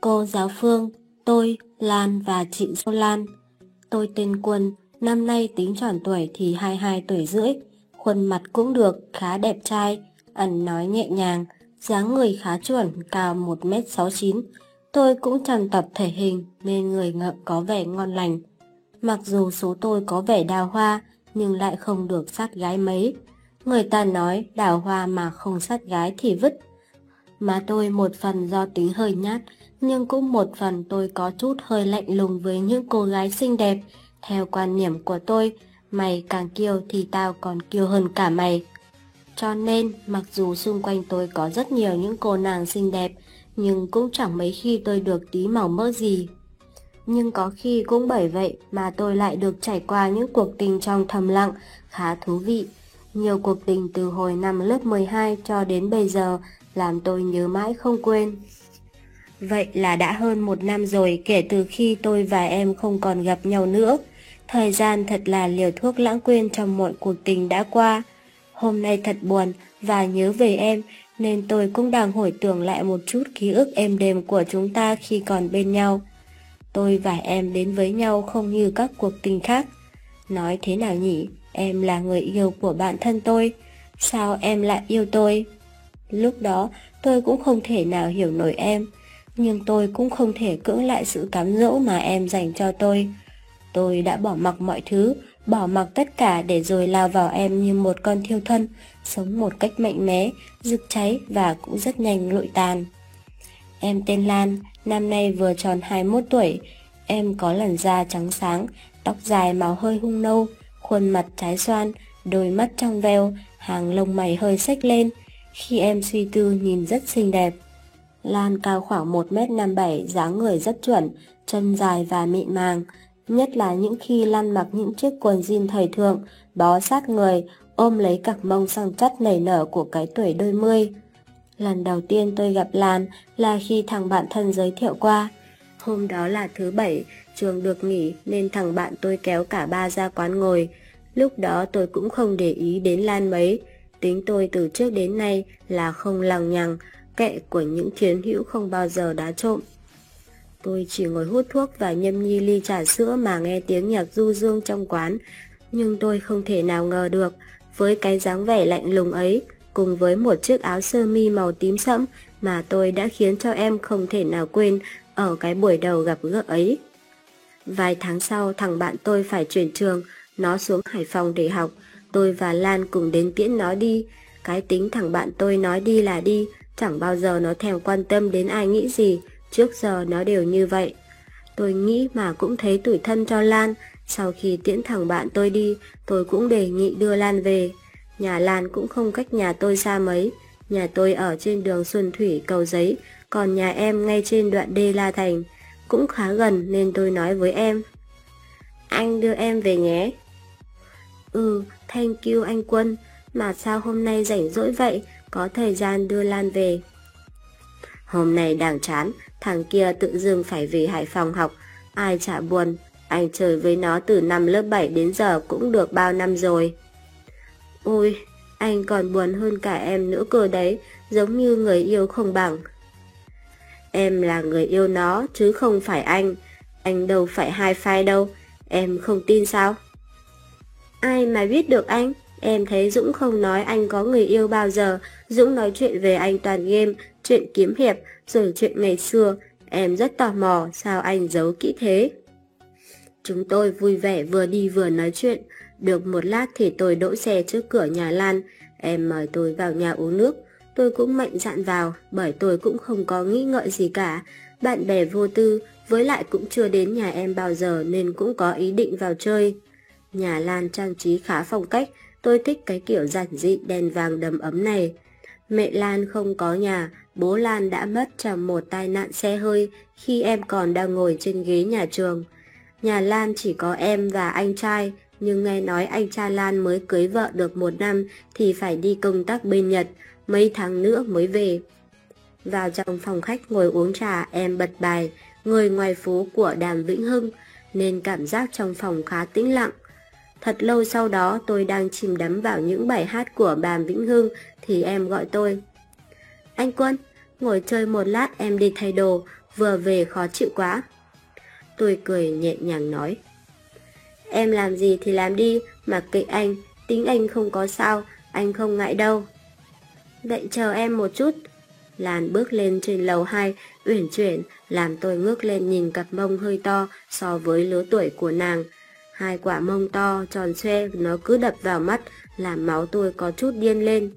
Cô giáo Phương, tôi, Lan và chị dâu Lan. Tôi tên Quân, năm nay tính tròn tuổi thì 22 tuổi rưỡi. Khuôn mặt cũng được, khá đẹp trai, ăn nói nhẹ nhàng, dáng người khá chuẩn, cao 1m69. Tôi cũng chẳng tập thể hình nên người ngợm có vẻ ngon lành. Mặc dù số tôi có vẻ đào hoa nhưng lại không được sát gái mấy. Người ta nói đào hoa mà không sát gái thì vứt. Mà tôi một phần do tính hơi nhát, nhưng cũng một phần tôi có chút hơi lạnh lùng với những cô gái xinh đẹp. Theo quan niệm của tôi, mày càng kiêu thì tao còn kiêu hơn cả mày. Cho nên, mặc dù xung quanh tôi có rất nhiều những cô nàng xinh đẹp, nhưng cũng chẳng mấy khi tôi được tí màu mỡ gì. Nhưng có khi cũng bởi vậy mà tôi lại được trải qua những cuộc tình trong thầm lặng, khá thú vị. Nhiều cuộc tình từ hồi năm lớp 12 cho đến bây giờ làm tôi nhớ mãi không quên. Vậy là đã hơn 1 năm rồi kể từ khi tôi và em không còn gặp nhau nữa. Thời gian thật là liều thuốc lãng quên trong mọi cuộc tình đã qua. Hôm nay thật buồn và nhớ về em nên tôi cũng đang hồi tưởng lại một chút ký ức êm đềm của chúng ta khi còn bên nhau. Tôi và em đến với nhau không như các cuộc tình khác. Nói thế nào nhỉ? Em là người yêu của bạn thân tôi. Sao em lại yêu tôi? Lúc đó tôi cũng không thể nào hiểu nổi em, nhưng tôi cũng không thể cưỡng lại sự cám dỗ mà em dành cho tôi. Tôi đã bỏ mặc mọi thứ, bỏ mặc tất cả để rồi lao vào em như một con thiêu thân, sống một cách mạnh mẽ, rực cháy và cũng rất nhanh lụi tàn. Em tên Lan, năm nay vừa tròn 21 tuổi. Em có làn da trắng sáng, tóc dài màu hơi hung nâu, khuôn mặt trái xoan, đôi mắt trong veo, hàng lông mày hơi xếch lên. Khi em suy tư nhìn rất xinh đẹp. Lan cao khoảng 1m57, dáng người rất chuẩn, chân dài và mịn màng. Nhất là những khi Lan mặc những chiếc quần jean thời thượng, bó sát người, ôm lấy cặp mông săn chắc nảy nở của cái tuổi đôi mươi. Lần đầu tiên tôi gặp Lan là khi thằng bạn thân giới thiệu qua. Hôm đó là thứ Bảy, trường được nghỉ nên thằng bạn tôi kéo cả ba ra quán ngồi. Lúc đó tôi cũng không để ý đến Lan mấy. Tính tôi từ trước đến nay là không lằng nhằng, kệ của những chiến hữu không bao giờ đá trộm. Tôi chỉ ngồi hút thuốc và nhâm nhi ly trà sữa mà nghe tiếng nhạc du dương trong quán. Nhưng tôi không thể nào ngờ được, với cái dáng vẻ lạnh lùng ấy, cùng với một chiếc áo sơ mi màu tím sẫm mà tôi đã khiến cho em không thể nào quên ở cái buổi đầu gặp gỡ ấy. Vài tháng sau, thằng bạn tôi phải chuyển trường, nó xuống Hải Phòng để học. Tôi và Lan cùng đến tiễn nó đi. Cái tính thằng bạn tôi nói đi là đi, chẳng bao giờ nó thèm quan tâm đến ai nghĩ gì, trước giờ nó đều như vậy. Tôi nghĩ mà cũng thấy tủi thân cho Lan. Sau khi tiễn thằng bạn tôi đi, tôi cũng đề nghị đưa Lan về. Nhà Lan cũng không cách nhà tôi xa mấy. Nhà tôi ở trên đường Xuân Thủy, Cầu Giấy, còn nhà em ngay trên đoạn đê La Thành. Cũng khá gần nên tôi nói với em: anh đưa em về nhé. Thank you anh Quân. Mà sao hôm nay rảnh rỗi vậy, có thời gian đưa Lan về? Hôm nay đang chán, thằng kia tự dưng phải về Hải Phòng học, ai chả buồn. Anh chơi với nó từ năm lớp 7 đến giờ cũng được bao năm rồi. Ôi, anh còn buồn hơn cả em nữa cơ đấy, giống như người yêu không bằng. Em là người yêu nó chứ không phải anh đâu phải hai phai đâu, em không tin sao? Ai mà biết được anh, em thấy Dũng không nói anh có người yêu bao giờ. Dũng nói chuyện về anh toàn game, chuyện kiếm hiệp, rồi chuyện ngày xưa. Em rất tò mò sao anh giấu kỹ thế. Chúng tôi vui vẻ vừa đi vừa nói chuyện. Được một lát thì tôi đỗ xe trước cửa nhà Lan. Em mời tôi vào nhà uống nước. Tôi cũng mạnh dạn vào, bởi tôi cũng không có nghĩ ngợi gì cả. Bạn bè vô tư, với lại cũng chưa đến nhà em bao giờ nên cũng có ý định vào chơi. Nhà Lan trang trí khá phong cách, tôi thích cái kiểu giản dị đèn vàng đầm ấm này. Mẹ Lan không có nhà, bố Lan đã mất trong một tai nạn xe hơi khi em còn đang ngồi trên ghế nhà trường. Nhà Lan chỉ có em và anh trai, nhưng nghe nói anh trai Lan mới cưới vợ được 1 năm thì phải đi công tác bên Nhật, mấy tháng nữa mới về. Vào trong phòng khách ngồi uống trà, em bật bài Người ngoài phố của Đàm Vĩnh Hưng, nên cảm giác trong phòng khá tĩnh lặng. Thật lâu sau đó tôi đang chìm đắm vào những bài hát của Đàm Vĩnh Hưng thì em gọi tôi. Anh Quân, ngồi chơi một lát em đi thay đồ, vừa về khó chịu quá. Tôi cười nhẹ nhàng nói, em làm gì thì làm đi, mặc kệ anh, tính anh không có sao, anh không ngại đâu. Vậy chờ em một chút. Lan bước lên trên lầu 2, uyển chuyển, làm tôi ngước lên nhìn cặp mông hơi to so với lứa tuổi của nàng. Hai quả mông to, tròn xoe, nó cứ đập vào mắt, làm máu tôi có chút điên lên.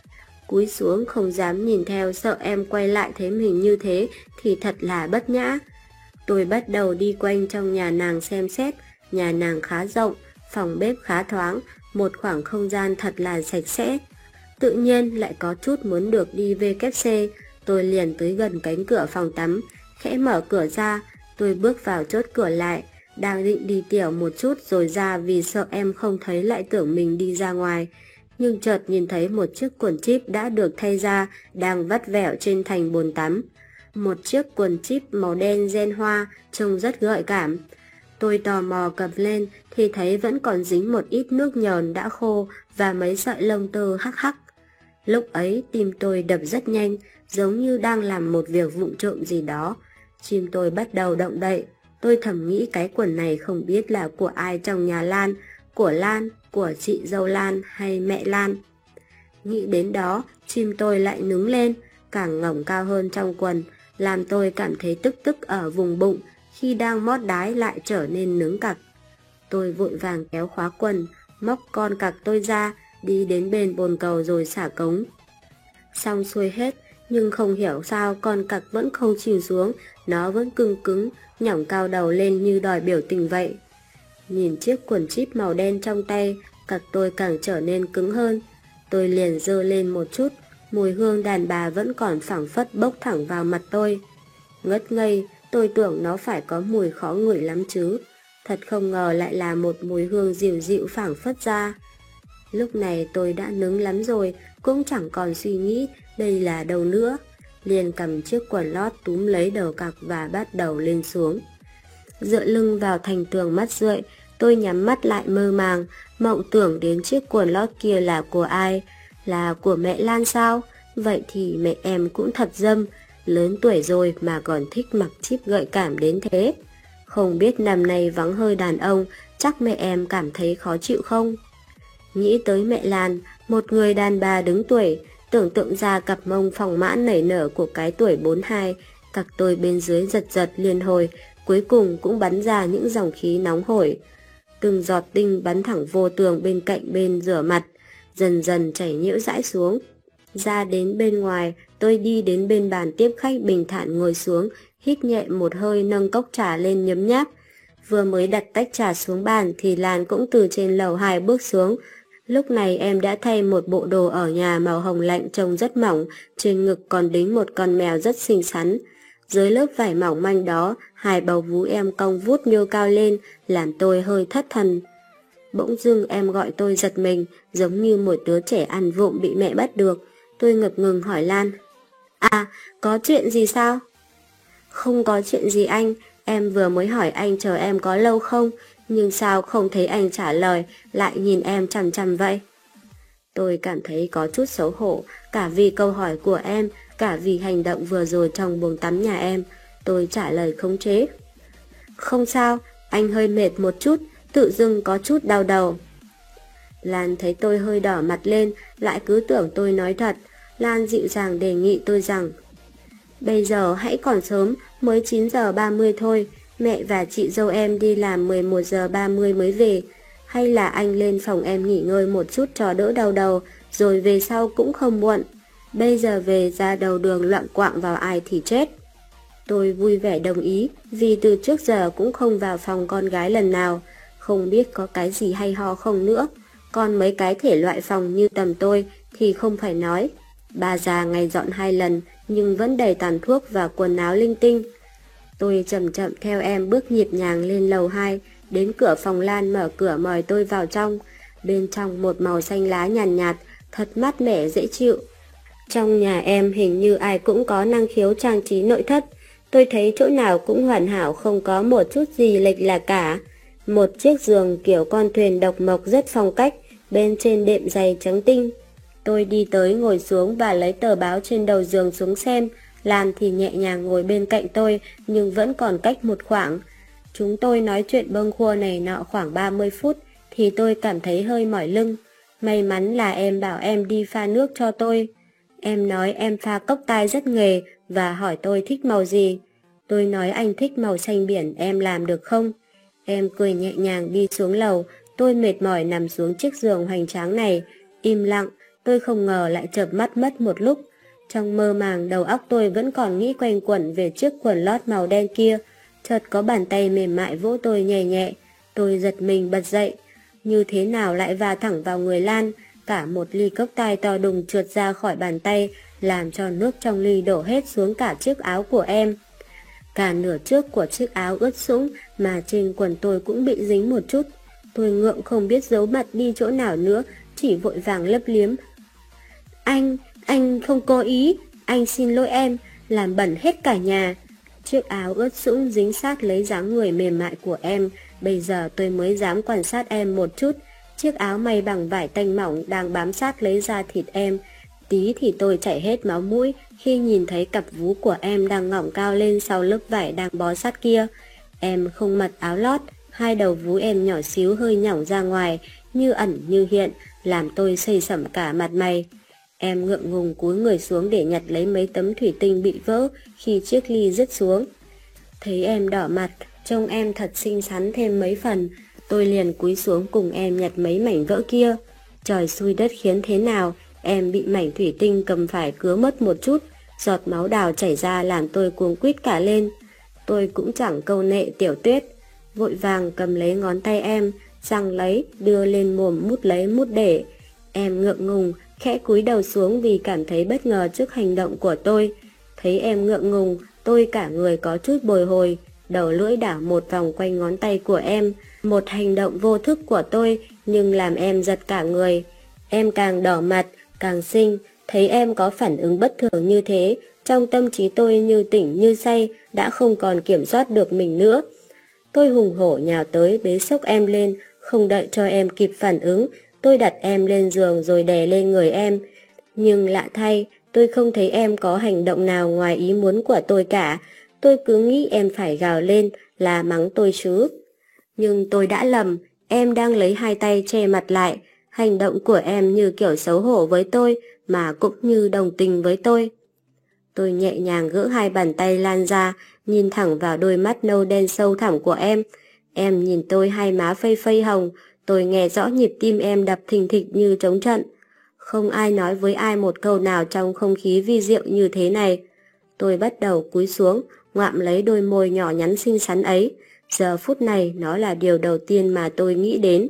Cúi xuống không dám nhìn theo, sợ em quay lại thấy mình như thế thì thật là bất nhã. Tôi bắt đầu đi quanh trong nhà nàng xem xét. Nhà nàng khá rộng, phòng bếp khá thoáng, một khoảng không gian thật là sạch sẽ. Tự nhiên lại có chút muốn được đi WC. Tôi liền tới gần cánh cửa phòng tắm, khẽ mở cửa ra. Tôi bước vào chốt cửa lại, đang định đi tiểu một chút rồi ra vì sợ em không thấy lại tưởng mình đi ra ngoài. Nhưng chợt nhìn thấy một chiếc quần chip đã được thay ra đang vắt vẻo trên thành bồn tắm. Một chiếc quần chip màu đen ren hoa trông rất gợi cảm. Tôi tò mò cầm lên thì thấy vẫn còn dính một ít nước nhờn đã khô và mấy sợi lông tơ hắc hắc. Lúc ấy tim tôi đập rất nhanh, giống như đang làm một việc vụng trộm gì đó. Chim tôi bắt đầu động đậy. Tôi thầm nghĩ cái quần này không biết là của ai trong nhà Lan, của chị dâu Lan hay mẹ Lan. Nghĩ đến đó, chim tôi lại nứng lên, càng ngẩng cao hơn trong quần, làm tôi cảm thấy tức tức ở vùng bụng, khi đang mót đái lại trở nên nứng cặc. Tôi vội vàng kéo khóa quần, móc con cặc tôi ra, đi đến bên bồn cầu rồi xả cống. Xong xuôi hết, nhưng không hiểu sao con cặc vẫn không chịu xuống, nó vẫn cứng cứng, nhỏng cao đầu lên như đòi biểu tình vậy. Nhìn chiếc quần chip màu đen trong tay, cặc tôi càng trở nên cứng hơn. Tôi liền giơ lên một chút, mùi hương đàn bà vẫn còn phảng phất bốc thẳng vào mặt tôi. Ngất ngây, tôi tưởng nó phải có mùi khó ngửi lắm chứ. Thật không ngờ lại là một mùi hương dịu dịu phảng phất ra. Lúc này tôi đã nứng lắm rồi, cũng chẳng còn suy nghĩ đây là đâu nữa. Liền cầm chiếc quần lót túm lấy đầu cặc và bắt đầu lên xuống. Dựa lưng vào thành tường mắt rượi, tôi nhắm mắt lại mơ màng, mộng tưởng đến chiếc quần lót kia là của ai? Là của mẹ Lan sao? Vậy thì mẹ em cũng thật dâm, lớn tuổi rồi mà còn thích mặc chip gợi cảm đến thế. Không biết năm nay vắng hơi đàn ông, chắc mẹ em cảm thấy khó chịu không? Nghĩ tới mẹ Lan, một người đàn bà đứng tuổi, tưởng tượng ra cặp mông phòng mãn nảy nở của cái tuổi 42, cặc tôi bên dưới giật giật liên hồi, cuối cùng cũng bắn ra những dòng khí nóng hổi. Từng giọt tinh bắn thẳng vô tường bên cạnh bên rửa mặt, dần dần chảy nhiễu rãi xuống. Ra đến bên ngoài, tôi đi đến bên bàn tiếp khách bình thản ngồi xuống, hít nhẹ một hơi nâng cốc trà lên nhấm nháp. Vừa mới đặt tách trà xuống bàn thì Lan cũng từ trên lầu 2 bước xuống. Lúc này em đã thay một bộ đồ ở nhà màu hồng lạnh trông rất mỏng, trên ngực còn đính một con mèo rất xinh xắn. Dưới lớp vải mỏng manh đó, hai bầu vú em cong vút nhô cao lên, làm tôi hơi thất thần. Bỗng dưng em gọi tôi giật mình, giống như một đứa trẻ ăn vụng bị mẹ bắt được. Tôi ngập ngừng hỏi Lan, à, có chuyện gì sao? Không có chuyện gì anh, em vừa mới hỏi anh chờ em có lâu không, nhưng sao không thấy anh trả lời, lại nhìn em chằm chằm vậy? Tôi cảm thấy có chút xấu hổ, cả vì câu hỏi của em, cả vì hành động vừa rồi trong buồng tắm nhà em. Tôi trả lời khống chế. Không sao, anh hơi mệt một chút, tự dưng có chút đau đầu. Lan thấy tôi hơi đỏ mặt lên, lại cứ tưởng tôi nói thật. Lan dịu dàng đề nghị tôi rằng, bây giờ hãy còn sớm, mới 9 giờ 30 thôi, mẹ và chị dâu em đi làm 11 giờ 30 mới về. Hay là anh lên phòng em nghỉ ngơi một chút cho đỡ đau đầu, rồi về sau cũng không muộn. Bây giờ về ra đầu đường loạng quạng vào ai thì chết. Tôi vui vẻ đồng ý, vì từ trước giờ cũng không vào phòng con gái lần nào, không biết có cái gì hay ho không nữa. Còn mấy cái thể loại phòng như tầm tôi thì không phải nói. Bà già ngày dọn 2 lần nhưng vẫn đầy tàn thuốc và quần áo linh tinh. Tôi chậm chậm theo em bước nhịp nhàng lên lầu 2, đến cửa phòng Lan mở cửa mời tôi vào trong. Bên trong một màu xanh lá nhàn nhạt, thật mát mẻ dễ chịu. Trong nhà em hình như ai cũng có năng khiếu trang trí nội thất. Tôi thấy chỗ nào cũng hoàn hảo, không có một chút gì lệch lạc cả. Một chiếc giường kiểu con thuyền độc mộc rất phong cách, bên trên đệm dày trắng tinh. Tôi đi tới ngồi xuống và lấy tờ báo trên đầu giường xuống xem, Lan thì nhẹ nhàng ngồi bên cạnh tôi nhưng vẫn còn cách một khoảng. Chúng tôi nói chuyện bâng quơ này nọ khoảng 30 phút thì tôi cảm thấy hơi mỏi lưng. May mắn là em bảo em đi pha nước cho tôi. Em nói em pha cốc tai rất nghề và hỏi tôi thích màu gì. Tôi nói anh thích màu xanh biển, em làm được không? Em cười nhẹ nhàng đi xuống lầu. Tôi mệt mỏi nằm xuống chiếc giường hoành tráng này, im lặng. Tôi không ngờ lại chợp mắt mất một lúc. Trong mơ màng đầu óc tôi vẫn còn nghĩ quanh quẩn về chiếc quần lót màu đen kia. Chợt có bàn tay mềm mại vỗ tôi nhẹ nhẹ. Tôi giật mình bật dậy. Như thế nào lại va thẳng vào người Lan. Cả một ly cốc tai to đùng trượt ra khỏi bàn tay, làm cho nước trong ly đổ hết xuống cả chiếc áo của em. Cả nửa trước của chiếc áo ướt sũng mà trên quần tôi cũng bị dính một chút. Tôi ngượng không biết giấu mặt đi chỗ nào nữa, chỉ vội vàng lấp liếm. Anh không cố ý, anh xin lỗi em, làm bẩn hết cả nhà. Chiếc áo ướt sũng dính sát lấy dáng người mềm mại của em, bây giờ tôi mới dám quan sát em một chút. Chiếc áo may bằng vải tanh mỏng đang bám sát lấy da thịt em. Tí thì tôi chảy hết máu mũi khi nhìn thấy cặp vú của em đang ngỏng cao lên sau lớp vải đang bó sát kia. Em không mặc áo lót, hai đầu vú em nhỏ xíu hơi nhỏng ra ngoài, như ẩn như hiện, làm tôi xây sẩm cả mặt mày. Em ngượng ngùng cúi người xuống để nhặt lấy mấy tấm thủy tinh bị vỡ khi chiếc ly rớt xuống. Thấy em đỏ mặt, trông em thật xinh xắn thêm mấy phần, tôi liền cúi xuống cùng em nhặt mấy mảnh vỡ kia. Trời xui đất khiến thế nào, em bị mảnh thủy tinh cầm phải cứa mất một chút, giọt máu đào chảy ra làm tôi cuống quýt cả lên. Tôi cũng chẳng câu nệ Tiểu Tuyết, vội vàng cầm lấy ngón tay em, giằng lấy, đưa lên mồm mút lấy mút để. Em ngượng ngùng, khẽ cúi đầu xuống vì cảm thấy bất ngờ trước hành động của tôi. Thấy em ngượng ngùng, tôi cả người có chút bồi hồi, đầu lưỡi đảo một vòng quanh ngón tay của em. Một hành động vô thức của tôi nhưng làm em giật cả người. Em càng đỏ mặt, càng xinh. Thấy em có phản ứng bất thường như thế, trong tâm trí tôi như tỉnh như say, đã không còn kiểm soát được mình nữa. Tôi hùng hổ nhào tới bế xốc em lên, không đợi cho em kịp phản ứng. Tôi đặt em lên giường rồi đè lên người em. Nhưng lạ thay, tôi không thấy em có hành động nào ngoài ý muốn của tôi cả. Tôi cứ nghĩ em phải gào lên là mắng tôi chứ. Nhưng tôi đã lầm, em đang lấy hai tay che mặt lại. Hành động của em như kiểu xấu hổ với tôi mà cũng như đồng tình với tôi. Tôi nhẹ nhàng gỡ hai bàn tay Lan ra, nhìn thẳng vào đôi mắt nâu đen sâu thẳm của em. Em nhìn tôi hai má phây phây hồng, tôi nghe rõ nhịp tim em đập thình thịch như trống trận. Không ai nói với ai một câu nào trong không khí vi diệu như thế này. Tôi bắt đầu cúi xuống, ngoạm lấy đôi môi nhỏ nhắn xinh xắn ấy. Giờ phút này nó là điều đầu tiên mà tôi nghĩ đến.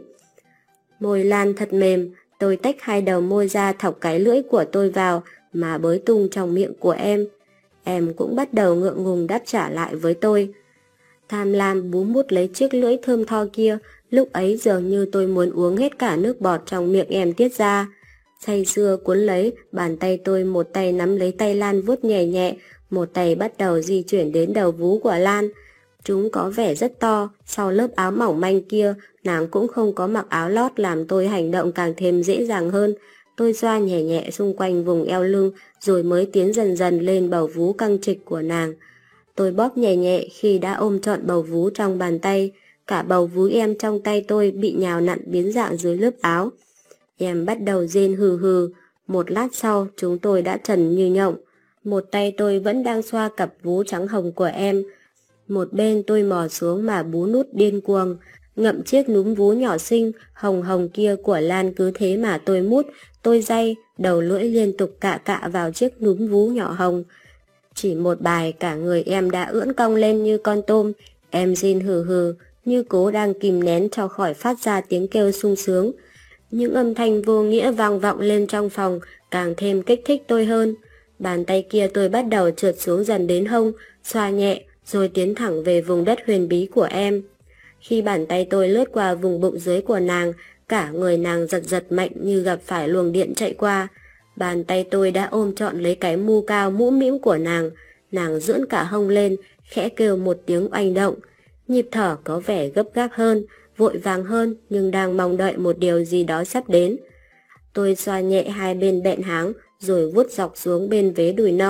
Môi Lan thật mềm, tôi tách hai đầu môi ra thọc cái lưỡi của tôi vào mà bới tung trong miệng của em. Em cũng bắt đầu ngượng ngùng đáp trả lại với tôi. Tham lam bú mút lấy chiếc lưỡi thơm tho kia, lúc ấy dường như tôi muốn uống hết cả nước bọt trong miệng em tiết ra. Say sưa cuốn lấy, bàn tay tôi một tay nắm lấy tay Lan vuốt nhẹ nhẹ, một tay bắt đầu di chuyển đến đầu vú của Lan. Chúng có vẻ rất to, sau lớp áo mỏng manh kia, nàng cũng không có mặc áo lót làm tôi hành động càng thêm dễ dàng hơn. Tôi xoa nhẹ nhẹ xung quanh vùng eo lưng rồi mới tiến dần dần lên bầu vú căng trịch của nàng. Tôi bóp nhẹ nhẹ khi đã ôm trọn bầu vú trong bàn tay, cả bầu vú em trong tay tôi bị nhào nặn biến dạng dưới lớp áo. Em bắt đầu rên hừ hừ, một lát sau chúng tôi đã trần như nhộng. Một tay tôi vẫn đang xoa cặp vú trắng hồng của em, một bên tôi mò xuống mà bú nút điên cuồng, ngậm chiếc núm vú nhỏ xinh, hồng hồng kia của Lan cứ thế mà tôi mút, tôi day, đầu lưỡi liên tục cạ cạ vào chiếc núm vú nhỏ hồng. Chỉ một bài cả người em đã ưỡn cong lên như con tôm, em rên hừ hừ, như cố đang kìm nén cho khỏi phát ra tiếng kêu sung sướng. Những âm thanh vô nghĩa vang vọng lên trong phòng, càng thêm kích thích tôi hơn. Bàn tay kia tôi bắt đầu trượt xuống dần đến hông, xoa nhẹ, rồi tiến thẳng về vùng đất huyền bí của em. Khi bàn tay tôi lướt qua vùng bụng dưới của nàng, cả người nàng giật giật mạnh như gặp phải luồng điện chạy qua. Bàn tay tôi đã ôm trọn lấy cái mu cao mũ mĩm của nàng. Nàng dưỡn cả hông lên, khẽ kêu một tiếng oanh động. Nhịp thở có vẻ gấp gáp hơn, vội vàng hơn, nhưng đang mong đợi một điều gì đó sắp đến. Tôi xoa nhẹ hai bên bẹn háng, rồi vuốt dọc xuống bên vế đùi non.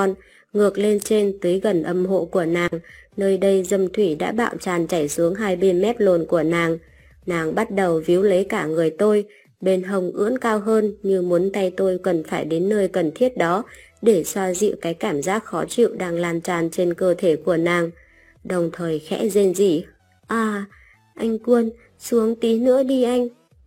ngược lên trên tới gần âm hộ của nàng. Nơi đây dâm thủy đã bạo tràn chảy xuống hai bên mép lồn của nàng. Nàng bắt đầu víu lấy cả người tôi, bên hông ưỡn cao hơn như muốn tay tôi cần phải đến nơi cần thiết đó để xoa dịu cái cảm giác khó chịu đang lan tràn trên cơ thể của nàng, đồng thời khẽ rên rỉ. À, anh Quân, xuống tí nữa đi anh.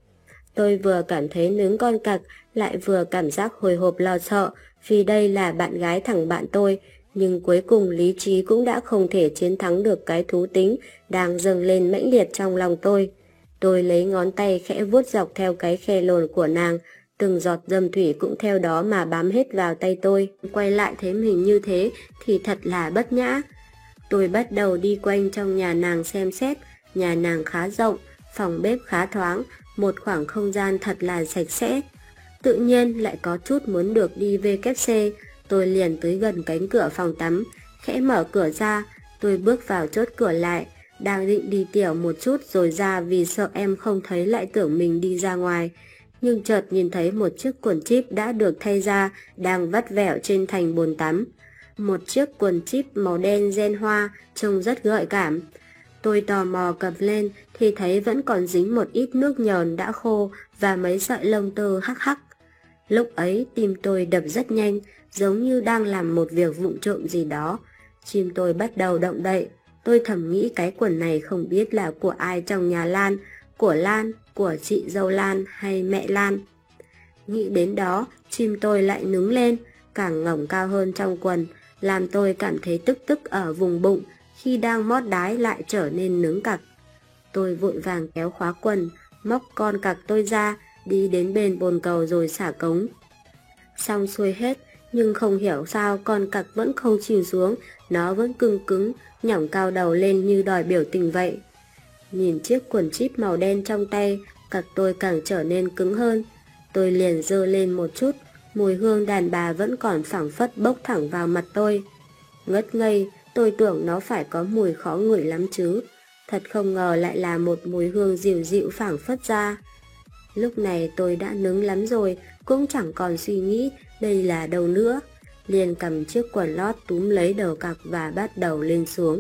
Tôi vừa cảm thấy nướng con cặc, lại vừa cảm giác hồi hộp lo sợ vì đây là bạn gái thằng bạn tôi, nhưng cuối cùng lý trí cũng đã không thể chiến thắng được cái thú tính đang dâng lên mãnh liệt trong lòng tôi. Tôi lấy ngón tay khẽ vuốt dọc theo cái khe lồn của nàng, từng giọt dâm thủy cũng theo đó mà bám hết vào tay tôi. Quay lại thấy mình như thế thì thật là bất nhã. Tôi bắt đầu đi quanh trong nhà nàng xem xét. Nhà nàng khá rộng, phòng bếp khá thoáng, một khoảng không gian thật là sạch sẽ. Tự nhiên lại có chút muốn được đi WC. Tôi liền tới gần cánh cửa phòng tắm, khẽ mở cửa ra. Tôi bước vào chốt cửa lại, đang định đi tiểu một chút rồi ra vì sợ em không thấy lại tưởng mình đi ra ngoài. Nhưng chợt nhìn thấy một chiếc quần jeep đã được thay ra đang vắt vẻo trên thành bồn tắm. Một chiếc quần jeep màu đen ren hoa trông rất gợi cảm. Tôi tò mò cầm lên thì thấy vẫn còn dính một ít nước nhờn đã khô và mấy sợi lông tơ hắc hắc. Lúc ấy tim tôi đập rất nhanh, giống như đang làm một việc vụng trộm gì đó. Chim tôi bắt đầu động đậy. Tôi thầm nghĩ cái quần này không biết là của ai trong nhà Lan, của chị dâu Lan hay mẹ Lan. Nghĩ đến đó, chim tôi lại nứng lên, càng ngẩng cao hơn trong quần, làm tôi cảm thấy tức tức ở vùng bụng, khi đang mót đái lại trở nên nứng cặc. Tôi vội vàng kéo khóa quần, móc con cặc tôi ra, đi đến bên bồn cầu rồi xả cống. Xong xuôi hết, nhưng không hiểu sao con cặc vẫn không chịu xuống, nó vẫn cứng cứng, nhỏng cao đầu lên như đòi biểu tình vậy. Nhìn chiếc quần jeep màu đen trong tay, cặc tôi càng trở nên cứng hơn. Tôi liền giơ lên một chút, mùi hương đàn bà vẫn còn phảng phất bốc thẳng vào mặt tôi. Ngất ngây, tôi tưởng nó phải có mùi khó ngửi lắm chứ. Thật không ngờ lại là một mùi hương dịu dịu phảng phất ra. Lúc này tôi đã nướng lắm rồi, cũng chẳng còn suy nghĩ đây là đâu nữa. Liền cầm chiếc quần lót túm lấy đầu cặc và bắt đầu lên xuống.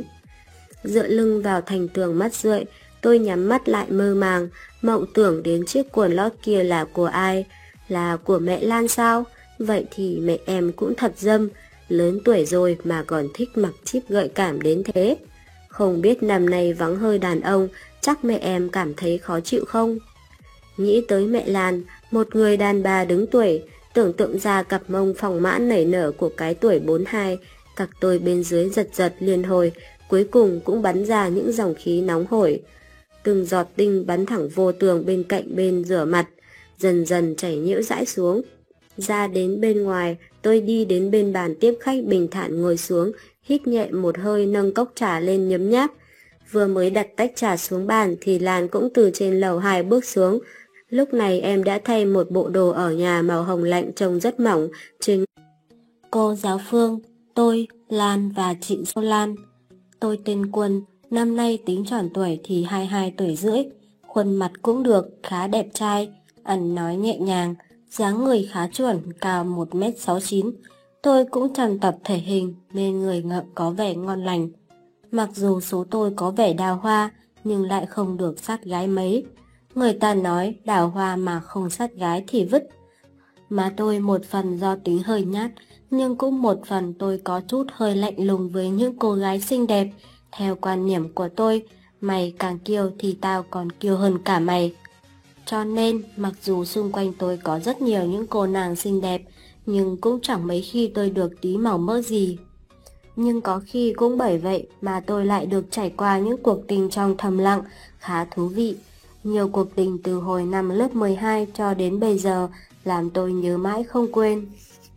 Dựa lưng vào thành tường mắt rượi, tôi nhắm mắt lại mơ màng, mộng tưởng đến chiếc quần lót kia là của ai? Là của mẹ Lan sao? Vậy thì mẹ em cũng thật dâm, lớn tuổi rồi mà còn thích mặc chip gợi cảm đến thế. Không biết năm nay vắng hơi đàn ông, chắc mẹ em cảm thấy khó chịu không? Nghĩ tới mẹ Lan, một người đàn bà đứng tuổi, tưởng tượng ra cặp mông phòng mãn nảy nở của cái tuổi 42, cặc tôi bên dưới giật giật liên hồi, cuối cùng cũng bắn ra những dòng khí nóng hổi. Từng giọt tinh bắn thẳng vô tường bên cạnh bên rửa mặt, dần dần chảy nhiễu rãi xuống. Ra đến bên ngoài, tôi đi đến bên bàn tiếp khách bình thản ngồi xuống, hít nhẹ một hơi nâng cốc trà lên nhấm nháp. Vừa mới đặt tách trà xuống bàn thì Lan cũng từ trên lầu 2 bước xuống. Lúc này em đã thay một bộ đồ ở nhà màu hồng lạnh trông rất mỏng. Trên cô giáo Phương, tôi, Lan và chị dâu Lan. Tôi tên Quân, năm nay tính tròn tuổi thì 22 tuổi rưỡi. Khuôn mặt cũng được, khá đẹp trai, ăn nói nhẹ nhàng, dáng người khá chuẩn, cao 1m69. Tôi cũng chăm tập thể hình nên người ngợm có vẻ ngon lành. Mặc dù số tôi có vẻ đào hoa nhưng lại không được sát gái mấy. Người ta nói đào hoa mà không sát gái thì vứt. Mà tôi một phần do tính hơi nhát, nhưng cũng một phần tôi có chút hơi lạnh lùng với những cô gái xinh đẹp. Theo quan niệm của tôi, mày càng kiêu thì tao còn kiêu hơn cả mày. Cho nên, mặc dù xung quanh tôi có rất nhiều những cô nàng xinh đẹp, nhưng cũng chẳng mấy khi tôi được tí màu mỡ gì. Nhưng có khi cũng bởi vậy mà tôi lại được trải qua những cuộc tình trong thầm lặng, khá thú vị. Nhiều cuộc tình từ hồi năm lớp 12 cho đến bây giờ làm tôi nhớ mãi không quên.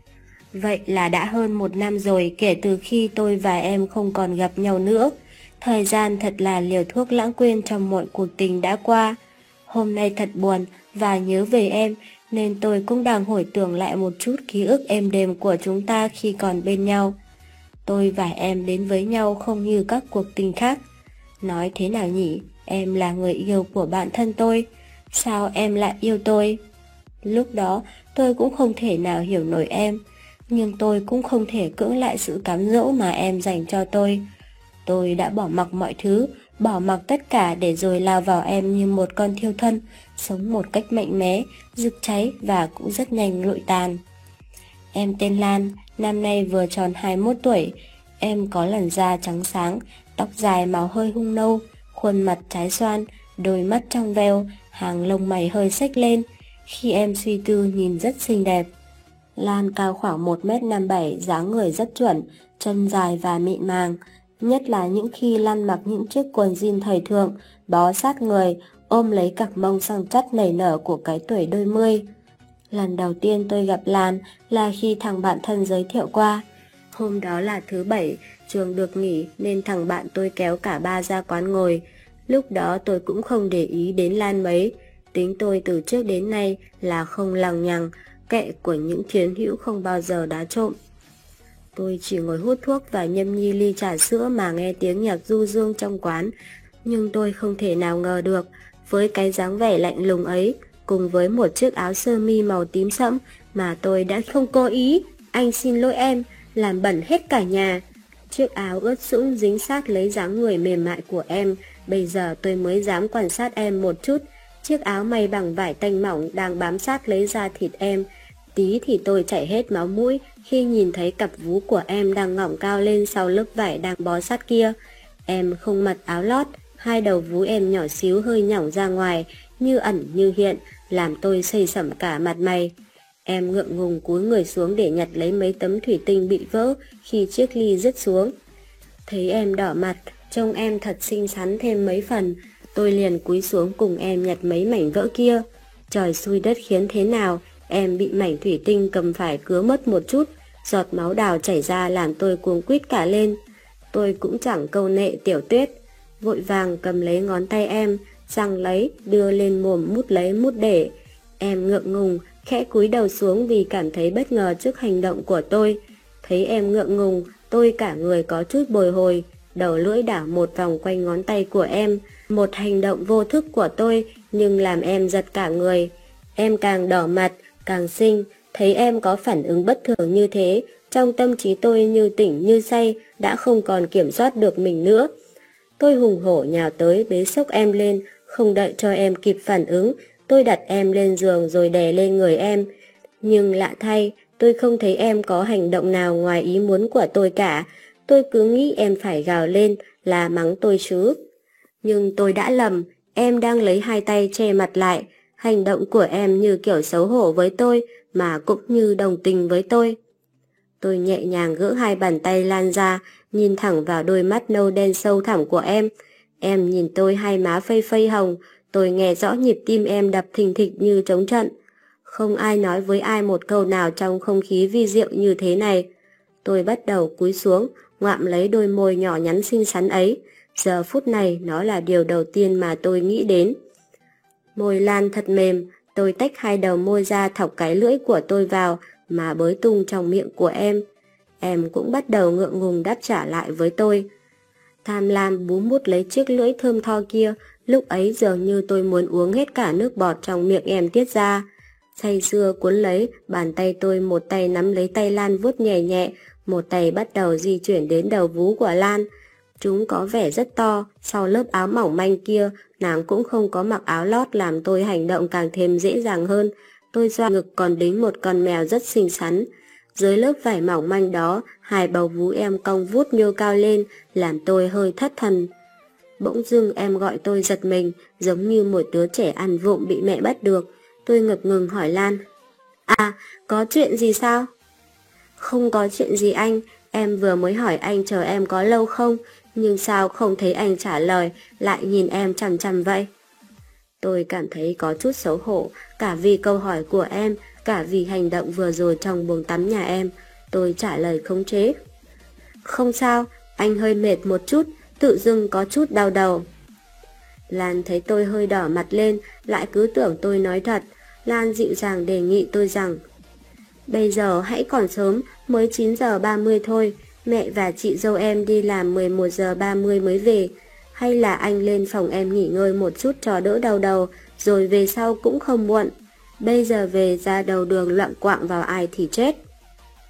Vậy là đã hơn 1 năm rồi kể từ khi tôi và em không còn gặp nhau nữa. Thời gian thật là liều thuốc lãng quên trong mọi cuộc tình đã qua. Hôm nay thật buồn và nhớ về em nên tôi cũng đang hồi tưởng lại một chút ký ức êm đềm của chúng ta khi còn bên nhau. Tôi và em đến với nhau không như các cuộc tình khác. Nói thế nào nhỉ? Em là người yêu của bạn thân tôi. Sao em lại yêu tôi? Lúc đó tôi cũng không thể nào hiểu nổi em. Nhưng tôi cũng không thể cưỡng lại sự cám dỗ mà em dành cho tôi. Tôi đã bỏ mặc mọi thứ, bỏ mặc tất cả để rồi lao vào em như một con thiêu thân, sống một cách mạnh mẽ, rực cháy và cũng rất nhanh lụi tàn. Em tên Lan, năm nay vừa tròn 21 tuổi. Em có làn da trắng sáng, tóc dài màu hơi hung nâu, khuôn mặt trái xoan, đôi mắt trong veo, hàng lông mày hơi xếch lên. Khi em suy tư nhìn rất xinh đẹp. Lan cao khoảng 1m57, dáng người rất chuẩn, chân dài và mịn màng. Nhất là những khi Lan mặc những chiếc quần jean thời thượng, bó sát người, ôm lấy cặp mông săn chắc nảy nở của cái tuổi đôi mươi. Lần đầu tiên tôi gặp Lan là khi thằng bạn thân giới thiệu qua. Hôm đó là thứ bảy, trường được nghỉ nên thằng bạn tôi kéo cả ba ra quán ngồi. Lúc đó tôi cũng không để ý đến Lan mấy. Tính tôi từ trước đến nay là không lằng nhằng, kệ của những thiến hữu không bao giờ đá trộm. Tôi chỉ ngồi hút thuốc và nhâm nhi ly trà sữa mà nghe tiếng nhạc du dương trong quán. Nhưng tôi không thể nào ngờ được, với cái dáng vẻ lạnh lùng ấy, cùng với một chiếc áo sơ mi màu tím sẫm mà tôi đã không cố ý, anh xin lỗi em, làm bẩn hết cả nhà. Chiếc áo ướt sũng dính sát lấy dáng người mềm mại của em, bây giờ tôi mới dám quan sát em một chút. Chiếc áo may bằng vải tanh mỏng đang bám sát lấy da thịt em. Tí thì tôi chảy hết máu mũi khi nhìn thấy cặp vú của em đang ngỏng cao lên sau lớp vải đang bó sát kia. Em không mặc áo lót, hai đầu vú em nhỏ xíu hơi nhỏng ra ngoài, như ẩn như hiện, làm tôi xây sẩm cả mặt mày. Em ngượng ngùng cúi người xuống để nhặt lấy mấy tấm thủy tinh bị vỡ khi chiếc ly rớt xuống. Thấy em đỏ mặt, trông em thật xinh xắn thêm mấy phần, tôi liền cúi xuống cùng em nhặt mấy mảnh vỡ kia. Trời xui đất khiến thế nào, em bị mảnh thủy tinh cầm phải cứa mất một chút, giọt máu đào chảy ra làm tôi cuống quýt cả lên. Tôi cũng chẳng câu nệ Tiểu Tuyết, vội vàng cầm lấy ngón tay em, giằng lấy, đưa lên mồm mút lấy mút để. Em ngượng ngùng, khẽ cúi đầu xuống vì cảm thấy bất ngờ trước hành động của tôi. Thấy em ngượng ngùng, tôi cả người có chút bồi hồi, đầu lưỡi đảo một vòng quanh ngón tay của em. Một hành động vô thức của tôi nhưng làm em giật cả người. Em càng đỏ mặt, càng xinh. Thấy em có phản ứng bất thường như thế, trong tâm trí tôi như tỉnh như say, đã không còn kiểm soát được mình nữa. Tôi hùng hổ nhào tới bế xốc em lên, không đợi cho em kịp phản ứng, tôi đặt em lên giường rồi đè lên người em. Nhưng lạ thay, tôi không thấy em có hành động nào ngoài ý muốn của tôi cả. Tôi cứ nghĩ em phải gào lên, là mắng tôi chứ. Nhưng tôi đã lầm, em đang lấy hai tay che mặt lại. Hành động của em như kiểu xấu hổ với tôi, mà cũng như đồng tình với tôi. Tôi nhẹ nhàng gỡ hai bàn tay Lan ra, nhìn thẳng vào đôi mắt nâu đen sâu thẳm của em. Em nhìn tôi hai má phây phây hồng, tôi nghe rõ nhịp tim em đập thình thịch như trống trận. Không ai nói với ai một câu nào trong không khí vi diệu như thế này. Tôi bắt đầu cúi xuống, ngoạm lấy đôi môi nhỏ nhắn xinh xắn ấy. Giờ phút này nó là điều đầu tiên mà tôi nghĩ đến. Môi Lan thật mềm, tôi tách hai đầu môi ra thọc cái lưỡi của tôi vào mà bới tung trong miệng của em. Em cũng bắt đầu ngượng ngùng đáp trả lại với tôi. Tham lam bú mút lấy chiếc lưỡi thơm tho kia, lúc ấy dường như tôi muốn uống hết cả nước bọt trong miệng em tiết ra. Say sưa cuốn lấy, bàn tay tôi một tay nắm lấy tay Lan vuốt nhẹ nhẹ, một tay bắt đầu di chuyển đến đầu vú của Lan. Chúng có vẻ rất to, sau lớp áo mỏng manh kia, nàng cũng không có mặc áo lót làm tôi hành động càng thêm dễ dàng hơn. Tôi xoa ngực còn đính một con mèo rất xinh xắn. Dưới lớp vải mỏng manh đó, hai bầu vú em cong vút nhô cao lên, làm tôi hơi thất thần. Bỗng dưng em gọi tôi giật mình, giống như một đứa trẻ ăn vụng bị mẹ bắt được. Tôi ngập ngừng hỏi Lan. À, có chuyện gì sao? Không có chuyện gì anh, em vừa mới hỏi anh chờ em có lâu không, nhưng sao không thấy anh trả lời, lại nhìn em chằm chằm vậy? Tôi cảm thấy có chút xấu hổ, cả vì câu hỏi của em, cả vì hành động vừa rồi trong buồng tắm nhà em. Tôi trả lời khống chế. Không sao, anh hơi mệt một chút, tự dưng có chút đau đầu. Lan thấy tôi hơi đỏ mặt lên, lại cứ tưởng tôi nói thật. Lan dịu dàng đề nghị tôi rằng, bây giờ hãy còn sớm, mới 9 giờ 30 thôi, mẹ và chị dâu em đi làm 11 giờ 30 mới về. Hay là anh lên phòng em nghỉ ngơi một chút cho đỡ đau đầu, rồi về sau cũng không muộn. Bây giờ về ra đầu đường loạng quạng vào ai thì chết.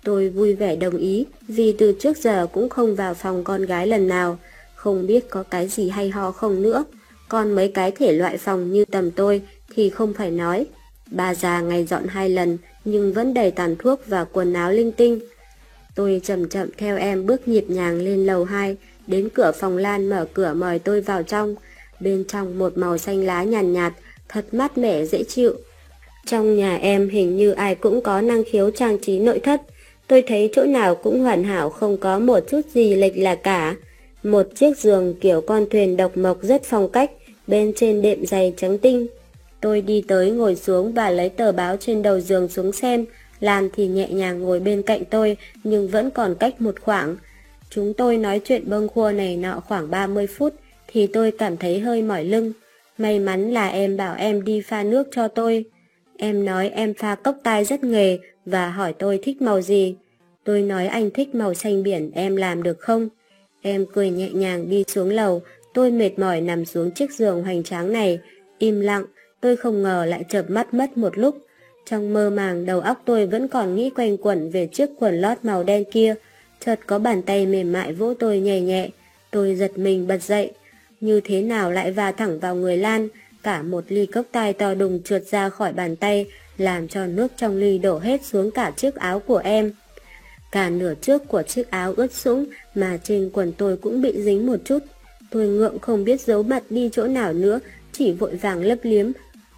Tôi vui vẻ đồng ý, vì từ trước giờ cũng không vào phòng con gái lần nào, không biết có cái gì hay ho không nữa. Còn mấy cái thể loại phòng như tầm tôi thì không phải nói. Bà già ngày dọn 2 lần nhưng vẫn đầy tàn thuốc và quần áo linh tinh. Tôi chậm chậm theo em bước nhịp nhàng lên lầu 2, đến cửa phòng Lan mở cửa mời tôi vào trong. Bên trong một màu xanh lá nhàn nhạt, thật mát mẻ dễ chịu. Trong nhà em hình như ai cũng có năng khiếu trang trí nội thất. Tôi thấy chỗ nào cũng hoàn hảo, không có một chút gì lệch lạc cả. Một chiếc giường kiểu con thuyền độc mộc rất phong cách, bên trên đệm dày trắng tinh. Tôi đi tới ngồi xuống và lấy tờ báo trên đầu giường xuống xem. Lan thì nhẹ nhàng ngồi bên cạnh tôi nhưng vẫn còn cách một khoảng. Chúng tôi nói chuyện bâng khua này nọ khoảng 30 phút thì tôi cảm thấy hơi mỏi lưng. May mắn là em bảo em đi pha nước cho tôi. Em nói em pha cốc tai rất nghề và hỏi tôi thích màu gì. Tôi nói anh thích màu xanh biển, em làm được không? Em cười nhẹ nhàng đi xuống lầu. Tôi mệt mỏi nằm xuống chiếc giường hoành tráng này, im lặng. Tôi không ngờ lại chợp mắt mất một lúc. Trong mơ màng đầu óc tôi vẫn còn nghĩ quanh quẩn về chiếc quần lót màu đen kia. Chợt có bàn tay mềm mại vỗ tôi nhẹ nhẹ. Tôi giật mình bật dậy. Như thế nào lại va thẳng vào người Lan? Cả một ly cốc tai to đùng trượt ra khỏi bàn tay, làm cho nước trong ly đổ hết xuống cả chiếc áo của em. Cả nửa trước của chiếc áo ướt sũng mà trên quần tôi cũng bị dính một chút. Tôi ngượng không biết giấu mặt đi chỗ nào nữa, chỉ vội vàng lấp liếm.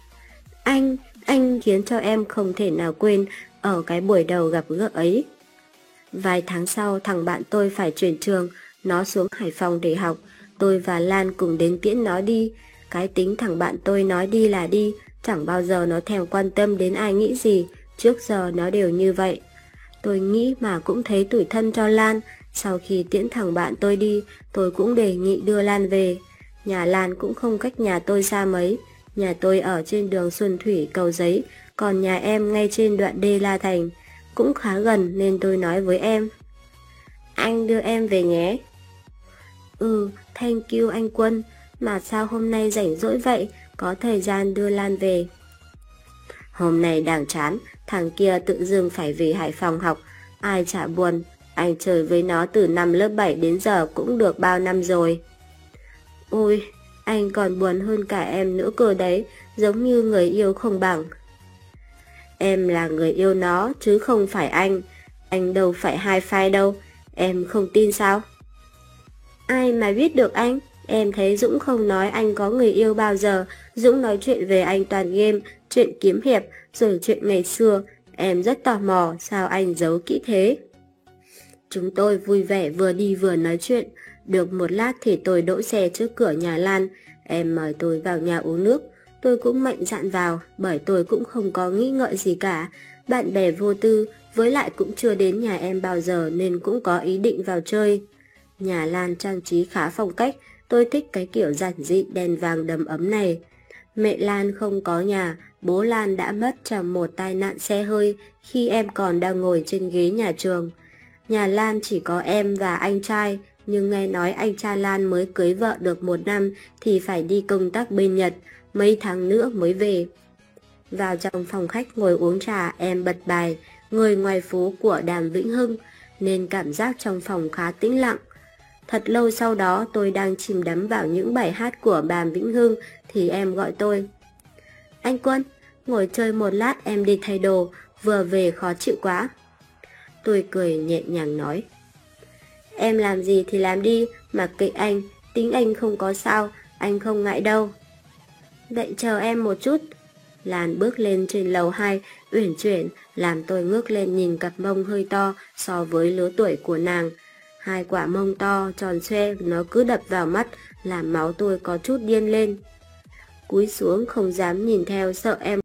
Anh khiến cho em không thể nào quên ở cái buổi đầu gặp gỡ ấy. Vài tháng sau, thằng bạn tôi phải chuyển trường, nó xuống Hải Phòng để học. Tôi và Lan cùng đến tiễn nó đi. Cái tính thằng bạn tôi nói đi là đi, chẳng bao giờ nó thèm quan tâm đến ai nghĩ gì, trước giờ nó đều như vậy. Tôi nghĩ mà cũng thấy tủi thân cho Lan. Sau khi tiễn thằng bạn tôi đi, tôi cũng đề nghị đưa Lan về. Nhà Lan cũng không cách nhà tôi xa mấy. Nhà tôi ở trên đường Xuân Thủy, Cầu Giấy, còn nhà em ngay trên đoạn đê La Thành. Cũng khá gần nên tôi nói với em. Anh đưa em về nhé. Thank you anh Quân. Mà sao hôm nay rảnh rỗi vậy, có thời gian đưa Lan về? Hôm nay đang chán, thằng kia tự dưng phải về Hải Phòng học. Ai chả buồn, anh chơi với nó từ năm lớp 7 đến giờ cũng được bao năm rồi. Ôi, anh còn buồn hơn cả em nữa cơ đấy, giống như người yêu không bằng. Em là người yêu nó chứ không phải anh đâu phải hai phai đâu, em không tin sao? Ai mà biết được anh, em thấy Dũng không nói anh có người yêu bao giờ. Dũng nói chuyện về anh toàn game, chuyện kiếm hiệp, rồi chuyện ngày xưa. Em rất tò mò sao anh giấu kỹ thế. Chúng tôi vui vẻ vừa đi vừa nói chuyện. Được một lát thì tôi đỗ xe trước cửa nhà Lan. Em mời tôi vào nhà uống nước. Tôi cũng mạnh dạn vào, bởi tôi cũng không có nghĩ ngợi gì cả. Bạn bè vô tư, với lại cũng chưa đến nhà em bao giờ nên cũng có ý định vào chơi. Nhà Lan trang trí khá phong cách, tôi thích cái kiểu giản dị đèn vàng đầm ấm này. Mẹ Lan không có nhà, bố Lan đã mất trong một tai nạn xe hơi khi em còn đang ngồi trên ghế nhà trường. Nhà Lan chỉ có em và anh trai, nhưng nghe nói anh trai Lan mới cưới vợ được 1 năm thì phải đi công tác bên Nhật, mấy tháng nữa mới về. Vào trong phòng khách ngồi uống trà, em bật bài Người ngoài phố của Đàm Vĩnh Hưng, nên cảm giác trong phòng khá tĩnh lặng. Thật lâu sau đó tôi đang chìm đắm vào những bài hát của Đàm Vĩnh Hưng thì em gọi tôi. Anh Quân, ngồi chơi một lát em đi thay đồ, vừa về khó chịu quá. Tôi cười nhẹ nhàng nói. Em làm gì thì làm đi, mặc kệ anh, tính anh không có sao, anh không ngại đâu. Vậy chờ em một chút. Lan bước lên trên lầu 2, uyển chuyển, làm tôi ngước lên nhìn cặp mông hơi to so với lứa tuổi của nàng. 2 quả mông to, tròn xoe, nó cứ đập vào mắt, làm máu tôi có chút điên lên. Cúi xuống không dám nhìn theo, sợ em